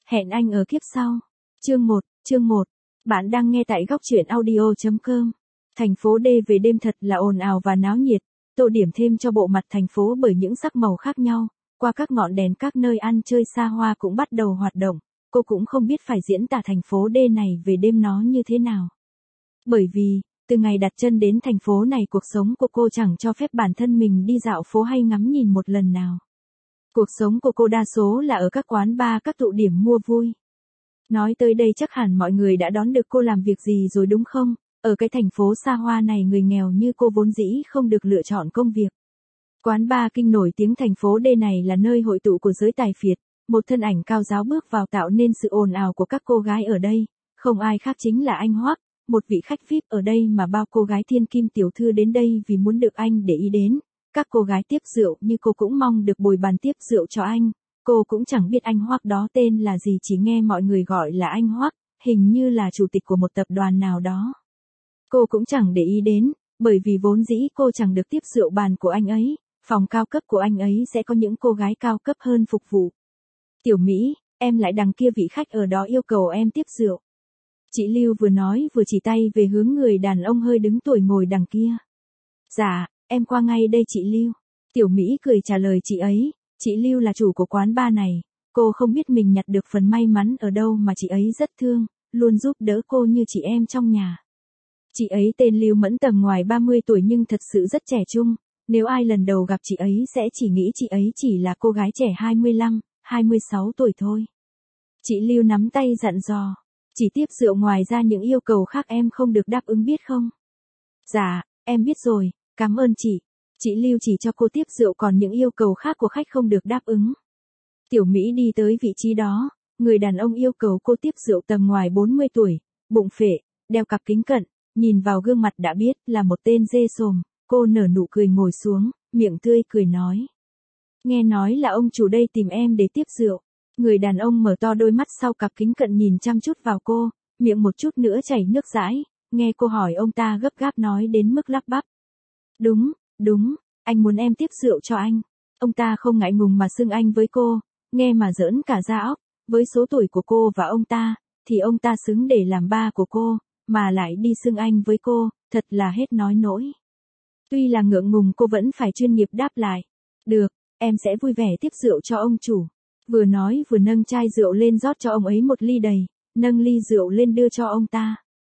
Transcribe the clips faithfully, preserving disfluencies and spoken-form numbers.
Hẹn anh ở kiếp sau. Chương một, chương một. Bạn đang nghe tại góc truyện audio chấm com. Thành phố D về đêm thật là ồn ào và náo nhiệt, tô điểm thêm cho bộ mặt thành phố bởi những sắc màu khác nhau. Qua các ngọn đèn các nơi ăn chơi xa hoa cũng bắt đầu hoạt động. Cô cũng không biết phải diễn tả thành phố D này về đêm nó như thế nào. Bởi vì, từ ngày đặt chân đến thành phố này, cuộc sống của cô chẳng cho phép bản thân mình đi dạo phố hay ngắm nhìn một lần nào. Cuộc sống của cô đa số là ở các quán bar, các tụ điểm mua vui. Nói tới đây chắc hẳn mọi người đã đoán được cô làm việc gì rồi đúng không? Ở cái thành phố xa hoa này, người nghèo như cô vốn dĩ không được lựa chọn công việc. Quán bar kinh nổi tiếng thành phố D này là nơi hội tụ của giới tài phiệt. Một thân ảnh cao ráo bước vào tạo nên sự ồn ào của các cô gái ở đây. Không ai khác chính là anh Hoắc, một vị khách vi ai pi ở đây mà bao cô gái thiên kim tiểu thư đến đây vì muốn được anh để ý đến. Các cô gái tiếp rượu như cô cũng mong được bồi bàn tiếp rượu cho anh. Cô cũng chẳng biết anh Hoắc đó tên là gì, chỉ nghe mọi người gọi là anh Hoắc, hình như là chủ tịch của một tập đoàn nào đó. Cô cũng chẳng để ý đến, bởi vì vốn dĩ cô chẳng được tiếp rượu bàn của anh ấy. Phòng cao cấp của anh ấy sẽ có những cô gái cao cấp hơn phục vụ. Tiểu Mỹ, em lại đằng kia, vị khách ở đó yêu cầu em tiếp rượu. Chị Lưu vừa nói vừa chỉ tay về hướng người đàn ông hơi đứng tuổi ngồi đằng kia. Dạ, em qua ngay đây chị Lưu. Tiểu Mỹ cười trả lời chị ấy. Chị Lưu là chủ của quán bar này. Cô không biết mình nhặt được phần may mắn ở đâu mà chị ấy rất thương, luôn giúp đỡ cô như chị em trong nhà. Chị ấy tên Lưu Mẫn, tầm ngoài ba mươi tuổi nhưng thật sự rất trẻ trung. Nếu ai lần đầu gặp chị ấy sẽ chỉ nghĩ chị ấy chỉ là cô gái trẻ hai mươi lăm, hai mươi sáu tuổi thôi. Chị Lưu nắm tay dặn dò. Chỉ tiếp rượu, ngoài ra những yêu cầu khác em không được đáp ứng biết không? Dạ, em biết rồi, cảm ơn chị. Chị Lưu chỉ cho cô tiếp rượu, còn những yêu cầu khác của khách không được đáp ứng. Tiểu Mỹ đi tới vị trí đó, người đàn ông yêu cầu cô tiếp rượu tầm ngoài bốn mươi tuổi, bụng phệ, đeo cặp kính cận, nhìn vào gương mặt đã biết là một tên dê sồm. Cô nở nụ cười ngồi xuống, miệng tươi cười nói. Nghe nói là ông chủ đây tìm em để tiếp rượu. Người đàn ông mở to đôi mắt sau cặp kính cận nhìn chăm chút vào cô, miệng một chút nữa chảy nước dãi. Nghe cô hỏi, ông ta gấp gáp nói đến mức lắp bắp. Đúng, đúng, anh muốn em tiếp rượu cho anh. Ông ta không ngại ngùng mà xưng anh với cô, nghe mà giỡn cả da óc. Với số tuổi của cô và ông ta, thì ông ta xứng để làm ba của cô, mà lại đi xưng anh với cô, thật là hết nói nổi. Tuy là ngượng ngùng, cô vẫn phải chuyên nghiệp đáp lại. Được, em sẽ vui vẻ tiếp rượu cho ông chủ. Vừa nói vừa nâng chai rượu lên rót cho ông ấy một ly đầy, nâng ly rượu lên đưa cho ông ta.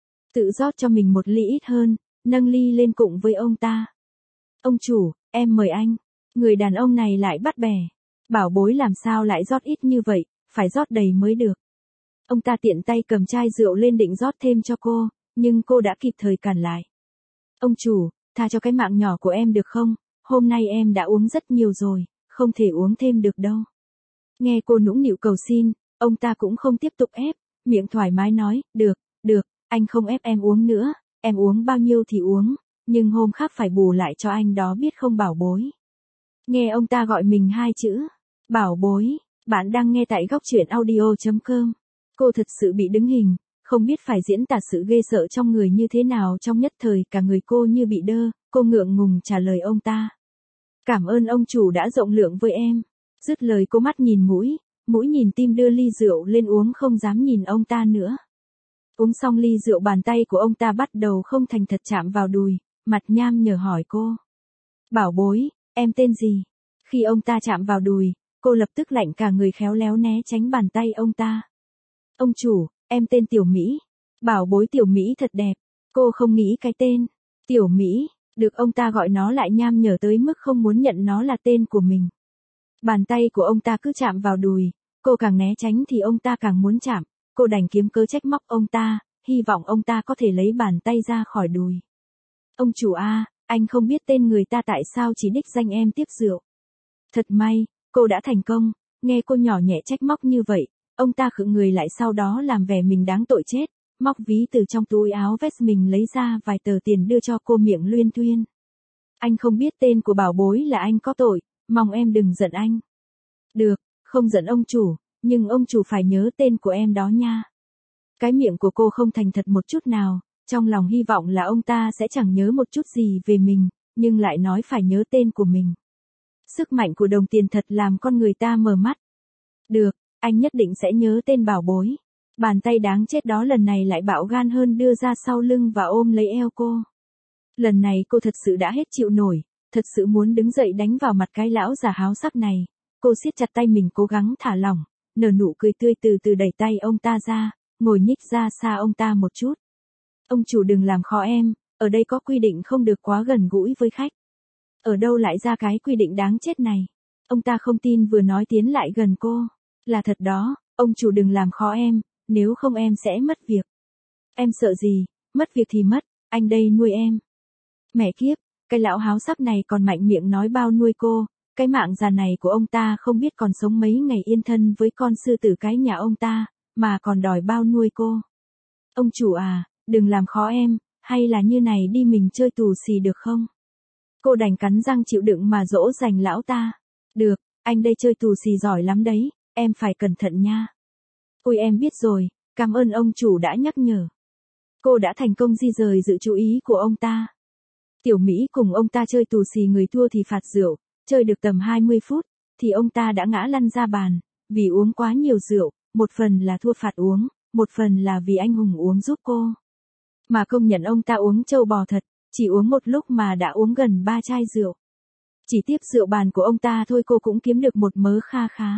Tự rót cho mình một ly ít hơn, nâng ly lên cùng với ông ta. Ông chủ, em mời anh. Người đàn ông này lại bắt bè. Bảo bối làm sao lại rót ít như vậy, phải rót đầy mới được. Ông ta tiện tay cầm chai rượu lên định rót thêm cho cô, nhưng cô đã kịp thời cản lại. Ông chủ, tha cho cái mạng nhỏ của em được không? Hôm nay em đã uống rất nhiều rồi, không thể uống thêm được đâu. Nghe cô nũng nịu cầu xin, ông ta cũng không tiếp tục ép, miệng thoải mái nói, được, được, anh không ép em uống nữa, em uống bao nhiêu thì uống, nhưng hôm khác phải bù lại cho anh đó, biết không bảo bối. Nghe ông ta gọi mình hai chữ, bảo bối. Bạn đang nghe tại góc truyện audio chấm com. Cô thật sự bị đứng hình, không biết phải diễn tả sự ghê sợ trong người như thế nào. Trong nhất thời cả người cô như bị đơ, cô ngượng ngùng trả lời ông ta. Cảm ơn ông chủ đã rộng lượng với em. Dứt lời cô mắt nhìn mũi, mũi nhìn tim, đưa ly rượu lên uống, không dám nhìn ông ta nữa. Uống xong ly rượu, bàn tay của ông ta bắt đầu không thành thật chạm vào đùi, mặt nham nhở hỏi cô. Bảo bối, em tên gì? Khi ông ta chạm vào đùi, cô lập tức lạnh cả người, khéo léo né tránh bàn tay ông ta. Ông chủ, em tên Tiểu Mỹ. Bảo bối Tiểu Mỹ thật đẹp. Cô không nghĩ cái tên Tiểu Mỹ được ông ta gọi nó lại nham nhở tới mức không muốn nhận nó là tên của mình. Bàn tay của ông ta cứ chạm vào đùi, cô càng né tránh thì ông ta càng muốn chạm. Cô đành kiếm cớ trách móc ông ta, hy vọng ông ta có thể lấy bàn tay ra khỏi đùi. Ông chủ a, anh không biết tên người ta tại sao chỉ đích danh em tiếp rượu. Thật may, cô đã thành công. Nghe cô nhỏ nhẹ trách móc như vậy, ông ta khựng người lại, sau đó làm vẻ mình đáng tội chết, móc ví từ trong túi áo vest mình lấy ra vài tờ tiền đưa cho cô, miệng luyên thuyên. Anh không biết tên của bảo bối là anh có tội, mong em đừng giận anh. Được, không giận ông chủ, nhưng ông chủ phải nhớ tên của em đó nha. Cái miệng của cô không thành thật một chút nào, trong lòng hy vọng là ông ta sẽ chẳng nhớ một chút gì về mình, nhưng lại nói phải nhớ tên của mình. Sức mạnh của đồng tiền thật làm con người ta mở mắt. Được, anh nhất định sẽ nhớ tên bảo bối. Bàn tay đáng chết đó lần này lại bạo gan hơn đưa ra sau lưng và ôm lấy eo cô. Lần này cô thật sự đã hết chịu nổi, thật sự muốn đứng dậy đánh vào mặt cái lão già háo sắc này. Cô siết chặt tay mình cố gắng thả lỏng, nở nụ cười tươi từ từ đẩy tay ông ta ra, ngồi nhích ra xa ông ta một chút. Ông chủ đừng làm khó em, ở đây có quy định không được quá gần gũi với khách. Ở đâu lại ra cái quy định đáng chết này? Ông ta không tin vừa nói tiến lại gần cô. Là thật đó, ông chủ đừng làm khó em, nếu không em sẽ mất việc. Em sợ gì, mất việc thì mất, anh đây nuôi em. Mẹ kiếp, cái lão háo sắc này còn mạnh miệng nói bao nuôi cô, cái mạng già này của ông ta không biết còn sống mấy ngày yên thân với con sư tử cái nhà ông ta, mà còn đòi bao nuôi cô. Ông chủ à, đừng làm khó em, hay là như này đi mình chơi tù xì được không? Cô đành cắn răng chịu đựng mà dỗ dành lão ta. Được, anh đây chơi tù xì giỏi lắm đấy, em phải cẩn thận nha. Ôi em biết rồi, cảm ơn ông chủ đã nhắc nhở. Cô đã thành công di rời sự chú ý của ông ta. Tiểu Mỹ cùng ông ta chơi tù xì người thua thì phạt rượu, chơi được tầm hai mươi phút, thì ông ta đã ngã lăn ra bàn, vì uống quá nhiều rượu, một phần là thua phạt uống, một phần là vì anh hùng uống giúp cô. Mà công nhận ông ta uống trâu bò thật, chỉ uống một lúc mà đã uống gần ba chai rượu. Chỉ tiếp rượu bàn của ông ta thôi cô cũng kiếm được một mớ kha khá.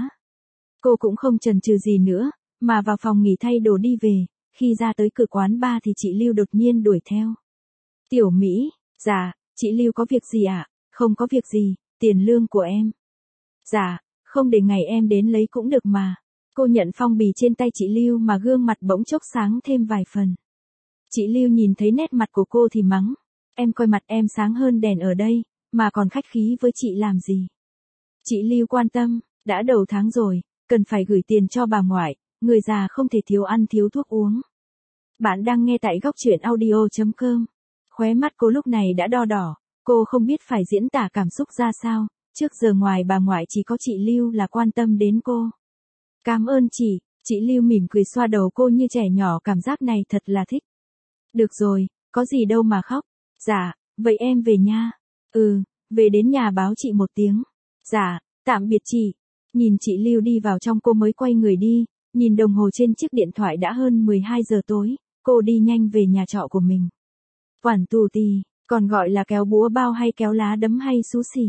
Cô cũng không chần chừ gì nữa, mà vào phòng nghỉ thay đồ đi về, khi ra tới cửa quán bar thì chị Lưu đột nhiên đuổi theo. Tiểu Mỹ, dạ, chị Lưu có việc gì ạ? À? Không có việc gì, tiền lương của em. Dạ, không để ngày em đến lấy cũng được mà. Cô nhận phong bì trên tay chị Lưu mà gương mặt bỗng chốc sáng thêm vài phần. Chị Lưu nhìn thấy nét mặt của cô thì mắng. Em coi mặt em sáng hơn đèn ở đây, mà còn khách khí với chị làm gì? Chị Lưu quan tâm, đã đầu tháng rồi, cần phải gửi tiền cho bà ngoại, người già không thể thiếu ăn thiếu thuốc uống. Bạn đang nghe tại góc truyện audio chấm com. Khóe mắt cô lúc này đã đo đỏ, cô không biết phải diễn tả cảm xúc ra sao, trước giờ ngoài bà ngoại chỉ có chị Lưu là quan tâm đến cô. Cảm ơn chị, chị Lưu mỉm cười xoa đầu cô như trẻ nhỏ, cảm giác này thật là thích. Được rồi, có gì đâu mà khóc. Dạ, vậy em về nha. Ừ, về đến nhà báo chị một tiếng. Dạ, tạm biệt chị. Nhìn chị Lưu đi vào trong cô mới quay người đi, nhìn đồng hồ trên chiếc điện thoại đã hơn mười hai giờ tối, cô đi nhanh về nhà trọ của mình. Quản tù tì, còn gọi là kéo búa bao hay kéo lá đấm hay xú xì.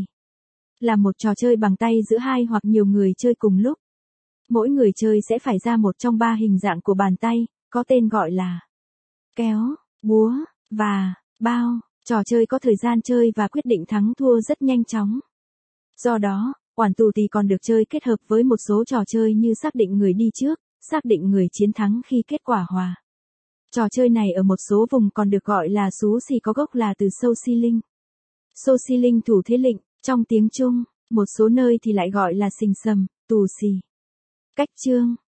Là một trò chơi bằng tay giữa hai hoặc nhiều người chơi cùng lúc. Mỗi người chơi sẽ phải ra một trong ba hình dạng của bàn tay, có tên gọi là kéo, búa, và bao. Trò chơi có thời gian chơi và quyết định thắng thua rất nhanh chóng. Do đó, quản tù tì còn được chơi kết hợp với một số trò chơi như xác định người đi trước, xác định người chiến thắng khi kết quả hòa. Trò chơi này ở một số vùng còn được gọi là xú xì, có gốc là từ sâu xi linh. Sâu xi linh thủ thế lệnh, trong tiếng Trung, một số nơi thì lại gọi là xình sầm, tù xì. Cách chương